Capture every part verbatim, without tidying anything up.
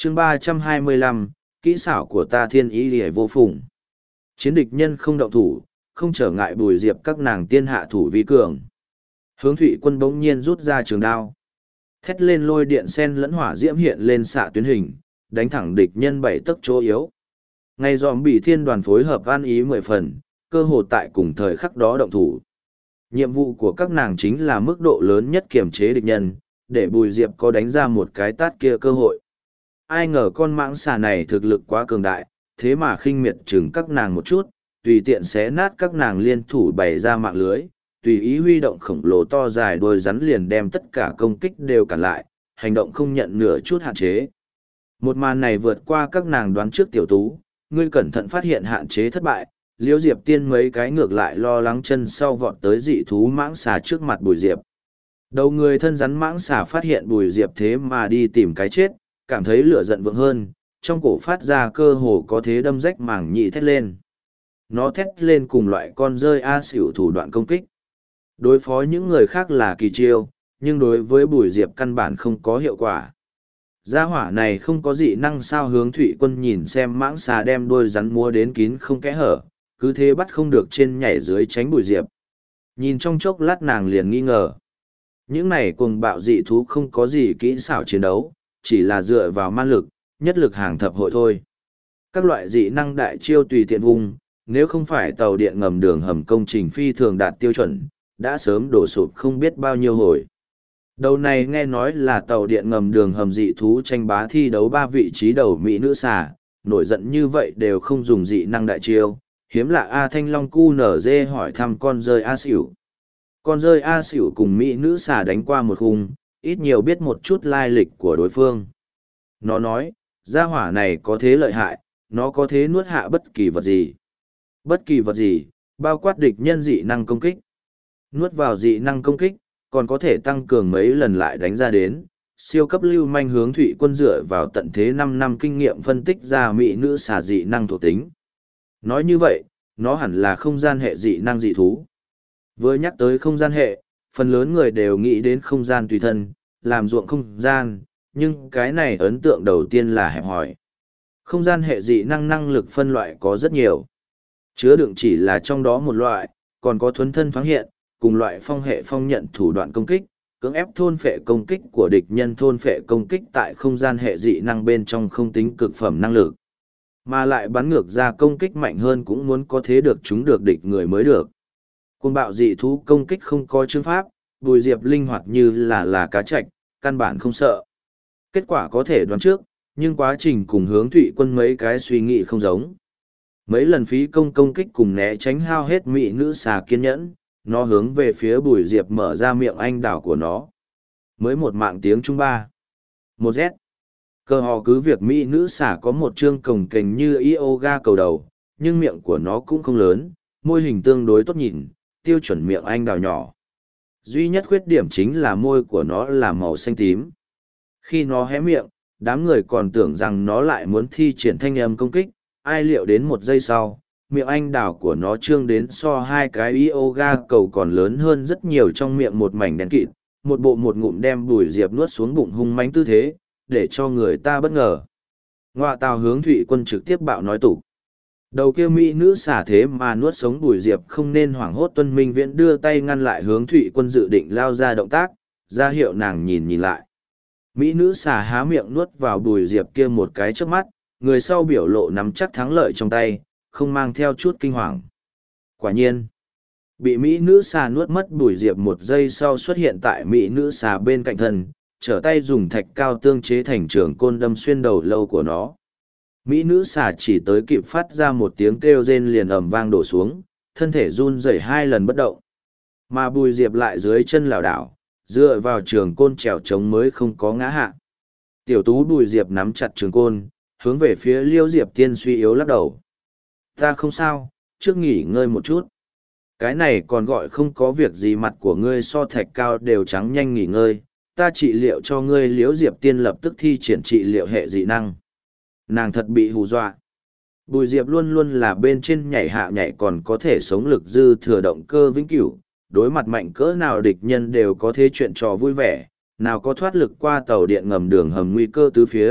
chương ba trăm hai mươi lăm, kỹ xảo của ta thiên ý lìa vô phùng. Chiến địch nhân không động thủ, không trở ngại Bùi Diệp các nàng tiên hạ thủ vi cường. Hướng Thụy Quân bỗng nhiên rút ra trường đao. Thét lên lôi điện sen lẫn hỏa diễm hiện lên xạ tuyến hình, đánh thẳng địch nhân bảy tấc chỗ yếu. Ngay dòm bị thiên đoàn phối hợp an ý mười phần, cơ hồ tại cùng thời khắc đó động thủ. Nhiệm vụ của các nàng chính là mức độ lớn nhất kiềm chế địch nhân, để Bùi Diệp có đánh ra một cái tát kia cơ hội. Ai ngờ con mãng xà này thực lực quá cường đại, thế mà khinh miệt chừng các nàng một chút, tùy tiện xé nát các nàng liên thủ bày ra mạng lưới, tùy ý huy động khổng lồ to dài đôi rắn liền đem tất cả công kích đều cản lại, hành động không nhận nửa chút hạn chế. Một màn này vượt qua các nàng đoán trước tiểu tú, ngươi cẩn thận phát hiện hạn chế thất bại, Liễu Diệp Tiên mấy cái ngược lại lo lắng chân sau vọt tới dị thú mãng xà trước mặt Bùi Diệp. Đầu người thân rắn mãng xà phát hiện Bùi Diệp thế mà đi tìm cái chết, cảm thấy lửa giận vượng hơn, trong cổ phát ra cơ hồ có thế đâm rách màng nhị thét lên. Nó thét lên cùng loại con rơi a xỉu thủ đoạn công kích. Đối phó những người khác là kỳ chiêu, nhưng đối với Bùi Diệp căn bản không có hiệu quả. Gia hỏa này không có dị năng sao? Hướng Thụy Quân nhìn xem mãng xà đem đuôi rắn múa đến kín không kẽ hở, cứ thế bắt không được trên nhảy dưới tránh Bùi Diệp. Nhìn trong chốc lát nàng liền nghi ngờ. Những này cuồng bạo dị thú không có gì kỹ xảo chiến đấu, chỉ là dựa vào man lực, nhất lực hàng thập hội thôi. Các loại dị năng đại chiêu tùy tiện vùng, nếu không phải tàu điện ngầm đường hầm công trình phi thường đạt tiêu chuẩn, đã sớm đổ sụp không biết bao nhiêu hồi. Đầu này nghe nói là tàu điện ngầm đường hầm dị thú tranh bá thi đấu ba vị trí đầu mỹ nữ xà, nổi giận như vậy đều không dùng dị năng đại chiêu, hiếm lạ A Thanh Long cu nở dê hỏi thăm con rơi A xỉu. Con rơi A xỉu cùng mỹ nữ xà đánh qua một khung, ít nhiều biết một chút lai lịch của đối phương. Nó nói, gia hỏa này có thế lợi hại, nó có thế nuốt hạ bất kỳ vật gì. Bất kỳ vật gì, bao quát địch nhân dị năng công kích. Nuốt vào dị năng công kích, còn có thể tăng cường mấy lần lại đánh ra đến. Siêu cấp lưu manh Hướng Thụy Quân dựa vào tận thế năm năm kinh nghiệm phân tích ra mỹ nữ xà dị năng thuộc tính. Nói như vậy, nó hẳn là không gian hệ dị năng dị thú. Vừa nhắc tới không gian hệ, phần lớn người đều nghĩ đến không gian tùy thân, làm ruộng không gian, nhưng cái này ấn tượng đầu tiên là hẹp hòi. Không gian hệ dị năng năng lực phân loại có rất nhiều. Chứa đựng chỉ là trong đó một loại, còn có thuấn thân thoáng hiện, cùng loại phong hệ phong nhận thủ đoạn công kích, cưỡng ép thôn phệ công kích của địch nhân thôn phệ công kích tại không gian hệ dị năng bên trong không tính cực phẩm năng lực. Mà lại bắn ngược ra công kích mạnh hơn cũng muốn có thế được chúng được địch người mới được. Cuồng bạo dị thú công kích không có chương pháp, Bùi Diệp linh hoạt như là là cá trạch, căn bản không sợ. Kết quả có thể đoán trước, nhưng quá trình cùng Hướng Thụy Quân mấy cái suy nghĩ không giống. Mấy lần phí công công kích cùng né tránh hao hết mỹ nữ xà kiên nhẫn, nó hướng về phía Bùi Diệp mở ra miệng anh đào của nó. Mới một mạng tiếng Trung ba. Một Z. Cơ họ cứ việc mỹ nữ xà có một chương cồng kềnh như yoga cầu đầu, nhưng miệng của nó cũng không lớn, môi hình tương đối tốt nhìn, tiêu chuẩn miệng anh đào nhỏ. Duy nhất khuyết điểm chính là môi của nó là màu xanh tím. Khi nó hé miệng, đám người còn tưởng rằng nó lại muốn thi triển thanh âm công kích, ai liệu đến một giây sau, miệng anh đào của nó trương đến so hai cái yoga cầu còn lớn hơn rất nhiều, trong miệng một mảnh đen kịt, một bộ một ngụm đem Bùi Diệp nuốt xuống bụng hung mãnh tư thế, để cho người ta bất ngờ. Ngoạ tào Hướng Thụy Quân trực tiếp bạo nói tục. Đầu kia mỹ nữ xả thế mà nuốt sống Bùi Diệp không nên hoảng hốt. Tuân Minh Viễn đưa tay ngăn lại Hướng Thụy Quân dự định lao ra động tác, ra hiệu nàng nhìn nhìn lại. Mỹ nữ xà há miệng nuốt vào Bùi Diệp kia một cái trước mắt, người sau biểu lộ nắm chắc thắng lợi trong tay, không mang theo chút kinh hoàng. Quả nhiên, bị Mỹ nữ xà nuốt mất Bùi Diệp một giây sau xuất hiện tại Mỹ nữ xà bên cạnh thân, trở tay dùng thạch cao tương chế thành trường côn đâm xuyên đầu lâu của nó. Mỹ nữ xà chỉ tới kịp phát ra một tiếng kêu rên liền ầm vang đổ xuống, thân thể run rẩy hai lần bất động. Mà Bùi Diệp lại dưới chân lảo đảo, dựa vào trường côn trèo trống mới không có ngã hạ. Tiểu tú Bùi Diệp nắm chặt trường côn, hướng về phía Liêu Diệp Tiên suy yếu lắc đầu. Ta không sao, trước nghỉ ngơi một chút. Cái này còn gọi không có việc gì, mặt của ngươi so thạch cao đều trắng, nhanh nghỉ ngơi. Ta trị liệu cho ngươi. Liễu Diệp Tiên lập tức thi triển trị liệu hệ dị năng. Nàng thật bị hù dọa. Bùi Diệp luôn luôn là bên trên nhảy hạ nhảy, còn có thể sống lực dư thừa động cơ vĩnh cửu, đối mặt mạnh cỡ nào địch nhân đều có thế chuyện trò vui vẻ, nào có thoát lực qua tàu điện ngầm đường hầm nguy cơ tứ phía,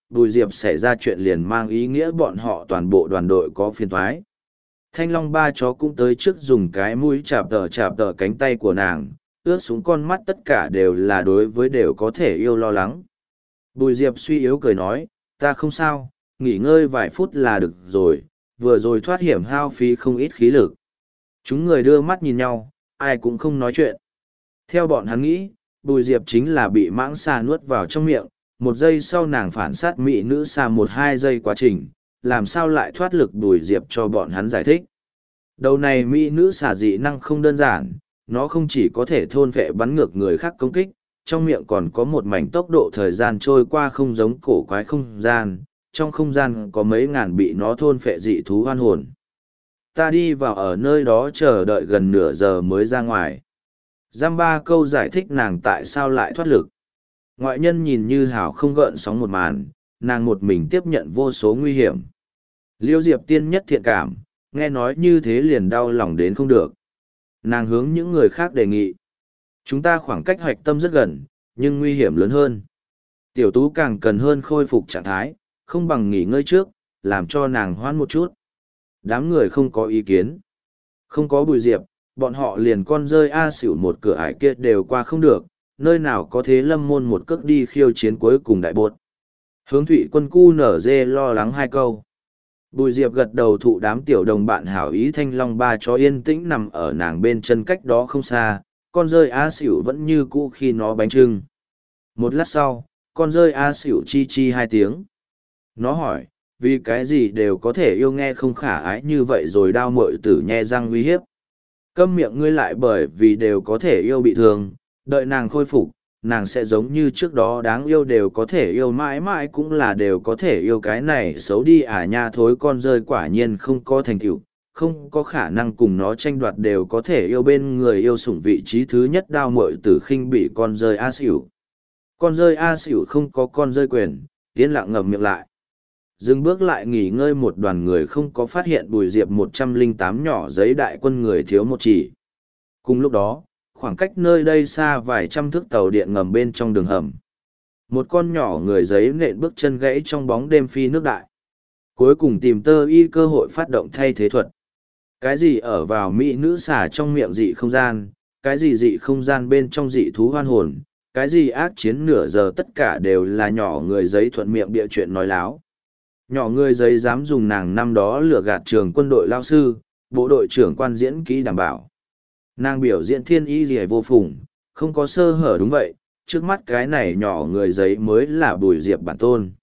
Bùi Diệp xảy ra chuyện liền mang ý nghĩa bọn họ toàn bộ đoàn đội có phiền thoái. Thanh Long ba chó cũng tới trước dùng cái mũi chạp tờ chạp tờ cánh tay của nàng, ướt xuống con mắt tất cả đều là đối với đều có thể yêu lo lắng. Bùi Diệp suy yếu cười nói, ta không sao, nghỉ ngơi vài phút là được rồi, vừa rồi thoát hiểm hao phí không ít khí lực. Chúng người đưa mắt nhìn nhau, ai cũng không nói chuyện. Theo bọn hắn nghĩ, Bùi Diệp chính là bị mãng xà nuốt vào trong miệng, một giây sau nàng phản sát mỹ nữ xà một hai giây quá trình, làm sao lại thoát lực Bùi Diệp cho bọn hắn giải thích. Đầu này mỹ nữ xà dị năng không đơn giản, nó không chỉ có thể thôn vệ bắn ngược người khác công kích, trong miệng còn có một mảnh tốc độ thời gian trôi qua không giống cổ quái không gian, trong không gian có mấy ngàn bị nó thôn phệ dị thú hoan hồn. Ta đi vào ở nơi đó chờ đợi gần nửa giờ mới ra ngoài. Giam ba câu giải thích nàng tại sao lại thoát lực. Ngoại nhân nhìn như hảo không gợn sóng một màn, nàng một mình tiếp nhận vô số nguy hiểm. Liêu Diệp tiên nhất thiện cảm, nghe nói như thế liền đau lòng đến không được. Nàng hướng những người khác đề nghị. Chúng ta khoảng cách hoạch tâm rất gần, nhưng nguy hiểm lớn hơn. Tiểu tú càng cần hơn khôi phục trạng thái, không bằng nghỉ ngơi trước, làm cho nàng hoãn một chút. Đám người không có ý kiến. Không có Bùi Diệp, bọn họ liền con rơi A xỉu một cửa ải kia đều qua không được, nơi nào có thế lâm môn một cước đi khiêu chiến cuối cùng đại bột. Hướng Thụy Quân cu nở dê lo lắng hai câu. Bùi Diệp gật đầu thụ đám tiểu đồng bạn hảo ý Thanh Long ba chó yên tĩnh nằm ở nàng bên chân cách đó không xa, con rơi A xỉu vẫn như cũ khi nó bánh trưng. Một lát sau, con rơi A xỉu chi chi hai tiếng. Nó hỏi, vì cái gì đều có thể yêu nghe không khả ái như vậy rồi đao mội tử nhe răng uy hiếp. Câm miệng ngươi lại bởi vì đều có thể yêu bị thương, đợi nàng khôi phục, nàng sẽ giống như trước đó đáng yêu đều có thể yêu mãi mãi cũng là đều có thể yêu cái này xấu đi à nha thối con rơi quả nhiên không có thành tựu, không có khả năng cùng nó tranh đoạt đều có thể yêu bên người yêu sủng vị trí thứ nhất đao mội tử khinh bị con rơi A xỉu. Con rơi A xỉu không có con rơi quyền, yên lặng ngậm miệng lại. Dừng bước lại nghỉ ngơi một đoàn người không có phát hiện Bùi Diệp một trăm lẻ tám nhỏ giấy đại quân người thiếu một chỉ. Cùng lúc đó, khoảng cách nơi đây xa vài trăm thước tàu điện ngầm bên trong đường hầm. Một con nhỏ người giấy nện bước chân gãy trong bóng đêm phi nước đại. Cuối cùng tìm tơ y cơ hội phát động thay thế thuật. Cái gì ở vào mỹ nữ xả trong miệng dị không gian, cái gì dị không gian bên trong dị thú hoan hồn, cái gì ác chiến nửa giờ tất cả đều là nhỏ người giấy thuận miệng bịa chuyện nói láo. Nhỏ người giấy dám dùng nàng năm đó lừa gạt trường quân đội lao sư, bộ đội trưởng quan diễn kỹ đảm bảo. Nàng biểu diễn thiên y gì vô phùng, không có sơ hở đúng vậy, trước mắt cái này nhỏ người giấy mới là Bùi Diệp bản tôn.